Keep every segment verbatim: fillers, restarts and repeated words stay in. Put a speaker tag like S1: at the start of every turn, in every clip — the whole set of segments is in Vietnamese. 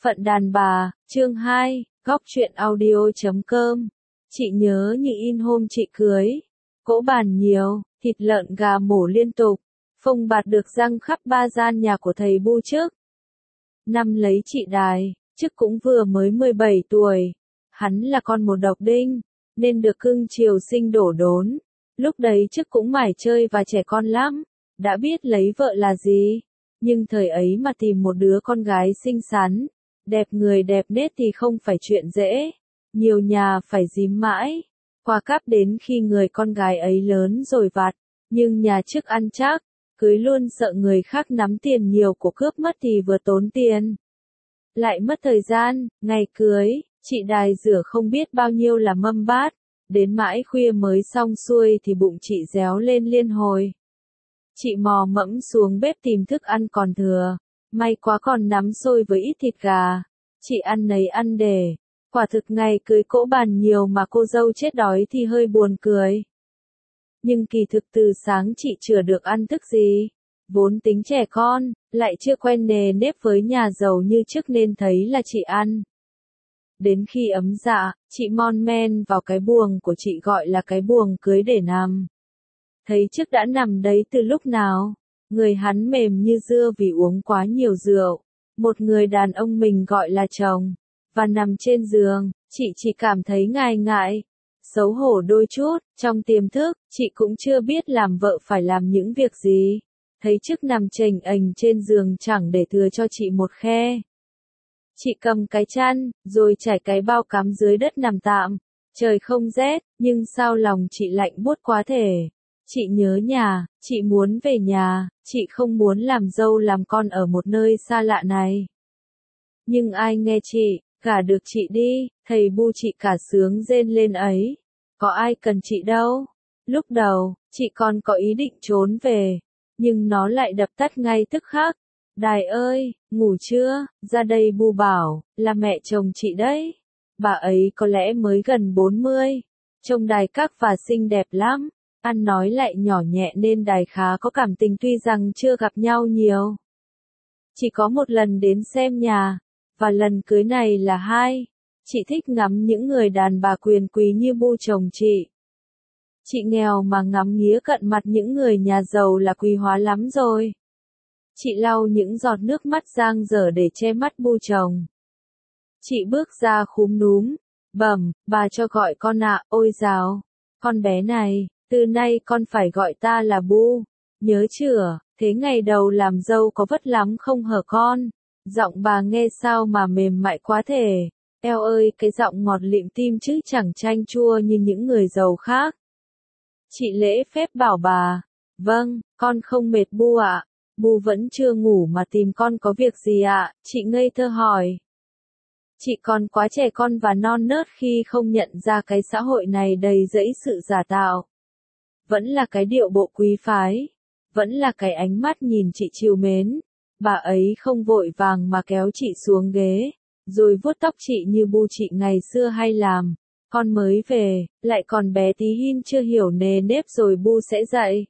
S1: Phận đàn bà, chương hai, góc truyện audio chấm com. Chị nhớ như in hôm chị cưới. Cỗ bàn nhiều, thịt lợn gà mổ liên tục. Phông bạt được răng khắp ba gian nhà của thầy Bu trước. Năm lấy chị Đài, trước cũng vừa mới mười bảy tuổi. Hắn là con một độc đinh, nên được cưng chiều sinh đổ đốn. Lúc đấy trước cũng mải chơi và trẻ con lắm, đã biết lấy vợ là gì. Nhưng thời ấy mà tìm một đứa con gái xinh xắn, đẹp người đẹp nết thì không phải chuyện dễ. Nhiều nhà phải dím mãi, qua cáp đến khi người con gái ấy lớn rồi vặt. Nhưng nhà trước ăn chắc, cưới luôn sợ người khác nắm tiền nhiều của cướp mất thì vừa tốn tiền, lại mất thời gian. Ngày cưới, chị Đài rửa không biết bao nhiêu là mâm bát, đến mãi khuya mới xong xuôi thì bụng chị réo lên liên hồi. Chị mò mẫm xuống bếp tìm thức ăn còn thừa, may quá còn nắm xôi với ít thịt gà. Chị ăn nấy ăn để, quả thực ngày cưới cỗ bàn nhiều mà cô dâu chết đói thì hơi buồn cười. Nhưng kỳ thực từ sáng chị chưa được ăn thức gì, vốn tính trẻ con, lại chưa quen nề nếp với nhà giàu như trước nên thấy là chị ăn. Đến khi ấm dạ, chị mon men vào cái buồng của chị gọi là cái buồng cưới để nằm. Thấy trước đã nằm đấy từ lúc nào, người hắn mềm như dưa vì uống quá nhiều rượu. Một người đàn ông mình gọi là chồng, và nằm trên giường, chị chỉ cảm thấy ngại ngại, xấu hổ đôi chút. Trong tiềm thức, chị cũng chưa biết làm vợ phải làm những việc gì. Thấy trước nằm chềnh ềnh trên giường chẳng để thừa cho chị một khe. Chị cầm cái chăn, rồi trải cái bao cắm dưới đất nằm tạm. Trời không rét, nhưng sao lòng chị lạnh buốt quá thể. Chị nhớ nhà, chị muốn về nhà, chị không muốn làm dâu làm con ở một nơi xa lạ này. Nhưng ai nghe chị, gả được chị đi, thầy Bu chị cả sướng rên lên ấy. Có ai cần chị đâu. Lúc đầu, chị còn có ý định trốn về, nhưng nó lại đập tắt ngay tức khắc. Đài ơi, ngủ chưa, ra đây Bu bảo, là mẹ chồng chị đấy. Bà ấy có lẽ mới gần bốn mươi, trông đài các và xinh đẹp lắm. Ăn nói lại nhỏ nhẹ nên đài khá có cảm tình tuy rằng chưa gặp nhau nhiều. Chỉ có một lần đến xem nhà, và lần cưới này là hai. Chị thích ngắm những người đàn bà quyền quý như Bu chồng chị. Chị nghèo mà ngắm nghía cận mặt những người nhà giàu là quý hóa lắm rồi. Chị lau những giọt nước mắt giang dở để che mắt Bu chồng. Chị bước ra khúm núm, bẩm, bà cho gọi con ạ. Ôi dào, con bé này, từ nay con phải gọi ta là Bu, nhớ chưa? Thế ngày đầu làm dâu có vất lắm không hả con? Giọng bà nghe sao mà mềm mại quá thể. Eo ơi, cái giọng ngọt lịm tim chứ chẳng chanh chua như những người giàu khác. Chị lễ phép bảo bà, vâng, con không mệt Bu ạ. Bu vẫn chưa ngủ mà tìm con có việc gì ạ? Chị ngây thơ hỏi. Chị còn quá trẻ con và non nớt khi không nhận ra cái xã hội này đầy rẫy sự giả tạo. Vẫn là cái điệu bộ quý phái, vẫn là cái ánh mắt nhìn chị trìu mến. Bà ấy không vội vàng mà kéo chị xuống ghế, rồi vuốt tóc chị như Bu chị ngày xưa hay làm. Con mới về, lại còn bé tí hin chưa hiểu nề nếp rồi Bu sẽ dạy.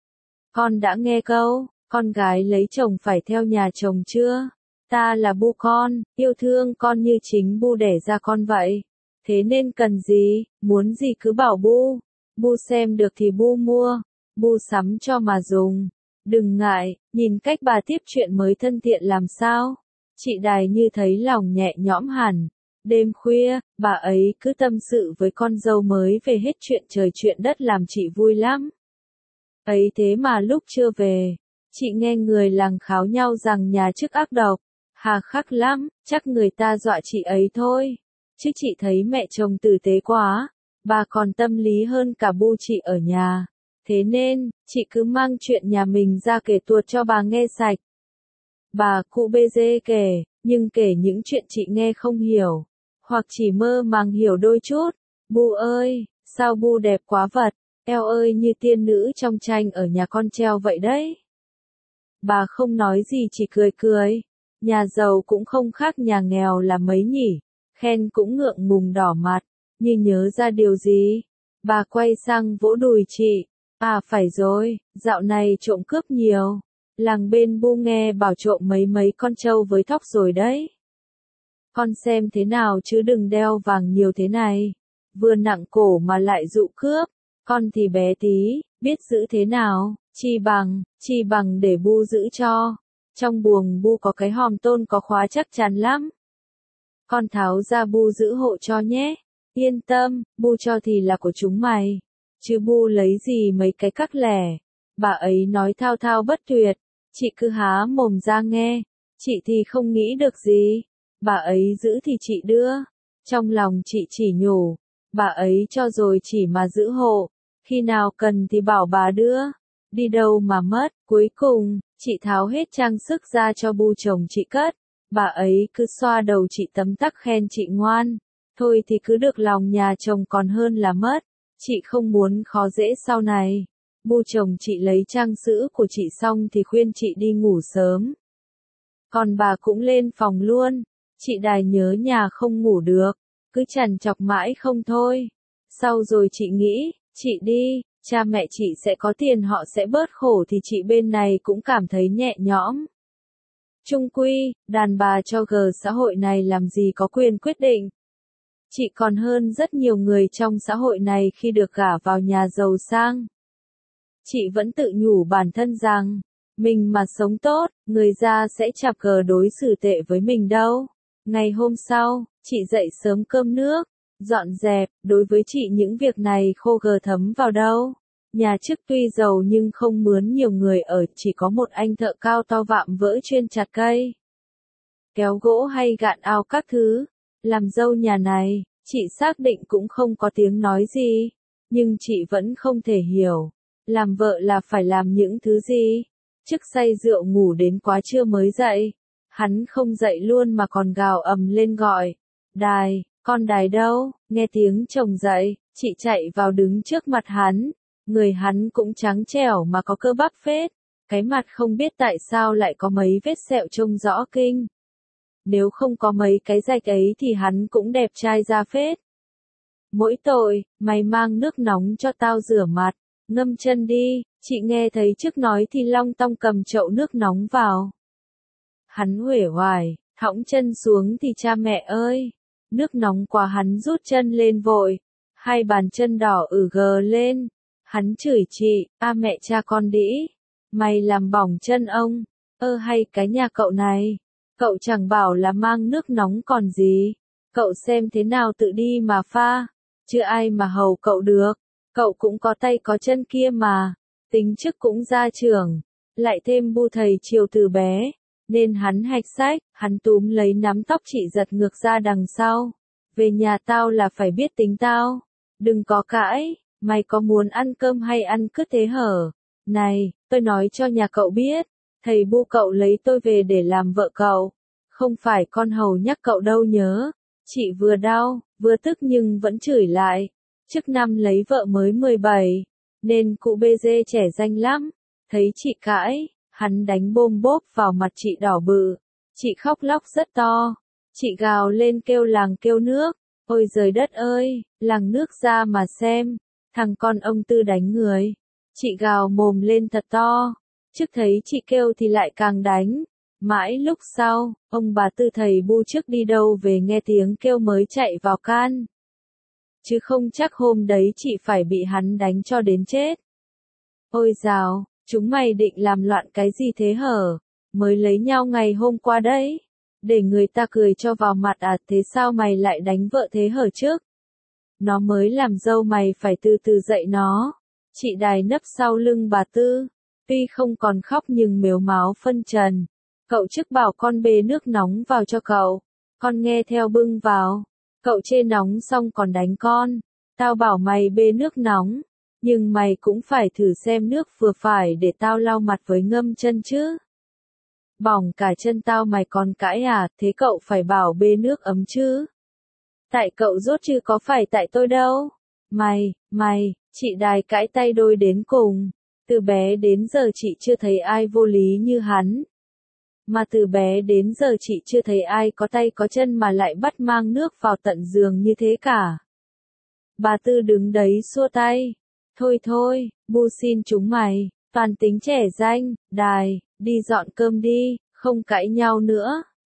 S1: Con đã nghe câu, con gái lấy chồng phải theo nhà chồng chưa? Ta là Bu con, yêu thương con như chính Bu đẻ ra con vậy. Thế nên cần gì, muốn gì cứ bảo Bu. Bu xem được thì Bu mua, Bu sắm cho mà dùng. Đừng ngại, nhìn cách bà tiếp chuyện mới thân thiện làm sao. Chị Đài như thấy lòng nhẹ nhõm hẳn. Đêm khuya, bà ấy cứ tâm sự với con dâu mới về hết chuyện trời chuyện đất làm chị vui lắm. Ấy thế mà lúc chưa về, chị nghe người làng kháo nhau rằng nhà trước ác độc. Hà khắc lắm, chắc người ta dọa chị ấy thôi. Chứ chị thấy mẹ chồng tử tế quá, bà còn tâm lý hơn cả Bu chị ở nhà. Thế nên, chị cứ mang chuyện nhà mình ra kể tuột cho bà nghe sạch. Bà cụ bê dê kể, nhưng kể những chuyện chị nghe không hiểu, hoặc chỉ mơ màng hiểu đôi chút. Bu ơi, sao Bu đẹp quá vật, eo ơi như tiên nữ trong tranh ở nhà con treo vậy đấy. Bà không nói gì chỉ cười cười. Nhà giàu cũng không khác nhà nghèo là mấy nhỉ. Khen cũng ngượng ngùng đỏ mặt, như nhớ ra điều gì. Bà quay sang vỗ đùi chị. À phải rồi, dạo này trộm cướp nhiều. Làng bên Bu nghe bảo trộm mấy mấy con trâu với thóc rồi đấy. Con xem thế nào chứ đừng đeo vàng nhiều thế này. Vừa nặng cổ mà lại dụ cướp. Con thì bé tí, biết giữ thế nào, chi bằng, chi bằng để bu giữ cho. Trong buồng bu có cái hòm tôn có khóa chắc chắn lắm. Con tháo ra bu giữ hộ cho nhé. Yên tâm, bu cho thì là của chúng mày. Chứ bu lấy gì mấy cái cắc lẻ. Bà ấy nói thao thao bất tuyệt. Chị cứ há mồm ra nghe. Chị thì không nghĩ được gì. Bà ấy giữ thì chị đưa. Trong lòng chị chỉ nhủ. Bà ấy cho rồi chỉ mà giữ hộ. Khi nào cần thì bảo bà đưa. Đi đâu mà mất. Cuối cùng, chị tháo hết trang sức ra cho bu chồng chị cất. Bà ấy cứ xoa đầu chị tấm tắc khen chị ngoan. Thôi thì cứ được lòng nhà chồng còn hơn là mất. Chị không muốn khó dễ sau này. Bu chồng chị lấy trang sữa của chị xong thì khuyên chị đi ngủ sớm. Còn bà cũng lên phòng luôn. Chị Đài nhớ nhà không ngủ được. Cứ trằn trọc mãi không thôi. Sau rồi chị nghĩ, chị đi, cha mẹ chị sẽ có tiền họ sẽ bớt khổ thì chị bên này cũng cảm thấy nhẹ nhõm. Chung quy, đàn bà cho G xã hội này làm gì có quyền quyết định. Chị còn hơn rất nhiều người trong xã hội này khi được gả vào nhà giàu sang. Chị vẫn tự nhủ bản thân rằng, mình mà sống tốt, người ra sẽ chạp G đối xử tệ với mình đâu. Ngày hôm sau, chị dậy sớm cơm nước, dọn dẹp, đối với chị những việc này khô G thấm vào đâu. Nhà trước tuy giàu nhưng không mướn nhiều người ở, chỉ có một anh thợ cao to vạm vỡ chuyên chặt cây, kéo gỗ hay gạn ao các thứ. Làm dâu nhà này, chị xác định cũng không có tiếng nói gì, nhưng chị vẫn không thể hiểu, làm vợ là phải làm những thứ gì. Trước say rượu ngủ đến quá trưa mới dậy, hắn không dậy luôn mà còn gào ầm lên gọi, Đài, con Đài đâu? Nghe tiếng chồng dậy, chị chạy vào đứng trước mặt hắn, người hắn cũng trắng trẻo mà có cơ bắp phết, cái mặt không biết tại sao lại có mấy vết sẹo trông rõ kinh. Nếu không có mấy cái rạch ấy thì hắn cũng đẹp trai ra phết. Mỗi tội, mày mang nước nóng cho tao rửa mặt, ngâm chân đi, chị nghe thấy trước nói thì long tong cầm chậu nước nóng vào. Hắn uể oải, thõng chân xuống thì cha mẹ ơi, nước nóng quá hắn rút chân lên vội, hai bàn chân đỏ ửng gờ lên, hắn chửi chị, a mẹ cha con đĩ, mày làm bỏng chân ông, ơ hay cái nhà cậu này. Cậu chẳng bảo là mang nước nóng còn gì, cậu xem thế nào tự đi mà pha, chứ ai mà hầu cậu được, cậu cũng có tay có chân kia mà, tính chức cũng ra trường, lại thêm bu thầy chiều từ bé, nên hắn hạch sách, hắn túm lấy nắm tóc chị giật ngược ra đằng sau, về nhà tao là phải biết tính tao, đừng có cãi, mày có muốn ăn cơm hay ăn cứt thế hở, này, tôi nói cho nhà cậu biết. Thầy bu cậu lấy tôi về để làm vợ cậu, không phải con hầu nhắc cậu đâu nhớ. Chị vừa đau, vừa tức nhưng vẫn chửi lại. Trước năm lấy vợ mới mười bảy, nên cụ bê dê trẻ danh lắm. Thấy chị cãi, hắn đánh bôm bốp vào mặt chị đỏ bự. Chị khóc lóc rất to. Chị gào lên kêu làng kêu nước. Ôi giời đất ơi, làng nước ra mà xem. Thằng con ông Tư đánh người. Chị gào mồm lên thật to. Trước thấy chị kêu thì lại càng đánh. Mãi lúc sau, ông bà Tư thầy bu trước đi đâu về nghe tiếng kêu mới chạy vào can. Chứ không chắc hôm đấy chị phải bị hắn đánh cho đến chết. Ôi dào, chúng mày định làm loạn cái gì thế hở? Mới lấy nhau ngày hôm qua đấy. Để người ta cười cho vào mặt à, thế sao mày lại đánh vợ thế hở trước? Nó mới làm dâu mày phải từ từ dạy nó. Chị Đài nấp sau lưng bà Tư. Tuy không còn khóc nhưng mếu máo phân trần. Cậu trước bảo con bê nước nóng vào cho cậu. Con nghe theo bưng vào. Cậu chê nóng xong còn đánh con. Tao bảo mày bê nước nóng. Nhưng mày cũng phải thử xem nước vừa phải để tao lau mặt với ngâm chân chứ. Bỏng cả chân tao mày còn cãi à, thế cậu phải bảo bê nước ấm chứ. Tại cậu rốt chứ có phải tại tôi đâu. Mày, mày, chị Đài cãi tay đôi đến cùng. Từ bé đến giờ chị chưa thấy ai vô lý như hắn. Mà từ bé đến giờ chị chưa thấy ai có tay có chân mà lại bắt mang nước vào tận giường như thế cả. Bà Tư đứng đấy xua tay. Thôi thôi, bu xin chúng mày, toàn tính trẻ danh, Đài, đi dọn cơm đi, không cãi nhau nữa,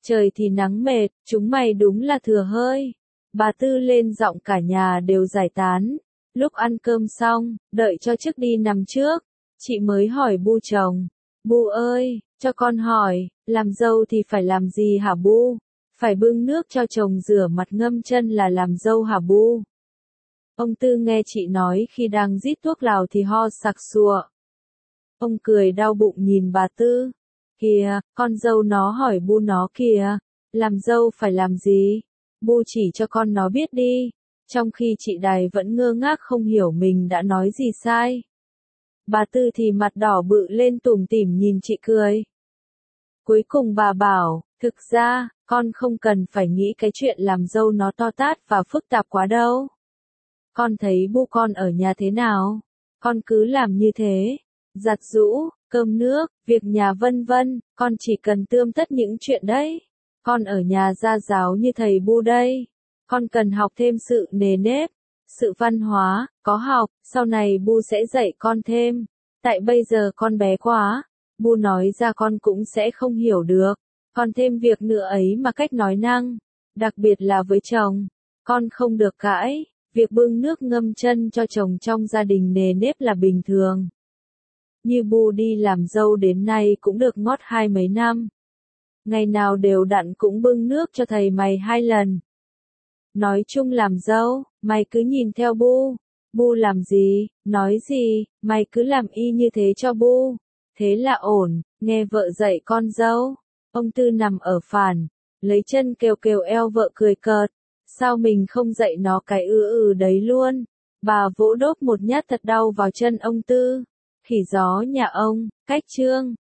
S1: Trời thì nắng mệt, chúng mày đúng là thừa hơi. Bà Tư lên giọng cả nhà đều giải tán. Lúc ăn cơm xong, đợi cho trước đi nằm trước, chị mới hỏi Bu chồng. Bu ơi, cho con hỏi, làm dâu thì phải làm gì hả Bu? Phải bưng nước cho chồng rửa mặt ngâm chân là làm dâu hả Bu? Ông Tư nghe chị nói khi đang rít thuốc lào thì ho sặc sụa. Ông cười đau bụng nhìn bà Tư. Kìa, con dâu nó hỏi Bu nó kìa, làm dâu phải làm gì? Bu chỉ cho con nó biết đi. Trong khi chị Đài vẫn ngơ ngác không hiểu mình đã nói gì sai. Bà Tư thì mặt đỏ bự lên tủm tỉm nhìn chị cười. Cuối cùng bà bảo, thực ra, con không cần phải nghĩ cái chuyện làm dâu nó to tát và phức tạp quá đâu. Con thấy Bu con ở nhà thế nào? Con cứ làm như thế. Giặt giũ, cơm nước, việc nhà vân vân, con chỉ cần tươm tất những chuyện đấy. Con ở nhà gia giáo như thầy Bu đây. Con cần học thêm sự nề nếp, sự văn hóa, có học, sau này Bu sẽ dạy con thêm. Tại bây giờ con bé quá, Bu nói ra con cũng sẽ không hiểu được. Còn thêm việc nữa ấy mà cách nói năng, đặc biệt là với chồng, con không được cãi. Việc bưng nước ngâm chân cho chồng trong gia đình nề nếp là bình thường. Như Bu đi làm dâu đến nay cũng được ngót hai mấy năm. Ngày nào đều đặn cũng bưng nước cho thầy mày hai lần. Nói chung làm dâu, mày cứ nhìn theo Bu. Bu làm gì, nói gì, mày cứ làm y như thế cho Bu. Thế là ổn, nghe vợ dạy con dâu. Ông Tư nằm ở phản, lấy chân kêu kêu eo vợ cười cợt. Sao mình không dạy nó cái ư ừ đấy luôn. Bà vỗ đốp một nhát thật đau vào chân ông Tư. Khỉ gió nhà ông, cách chương.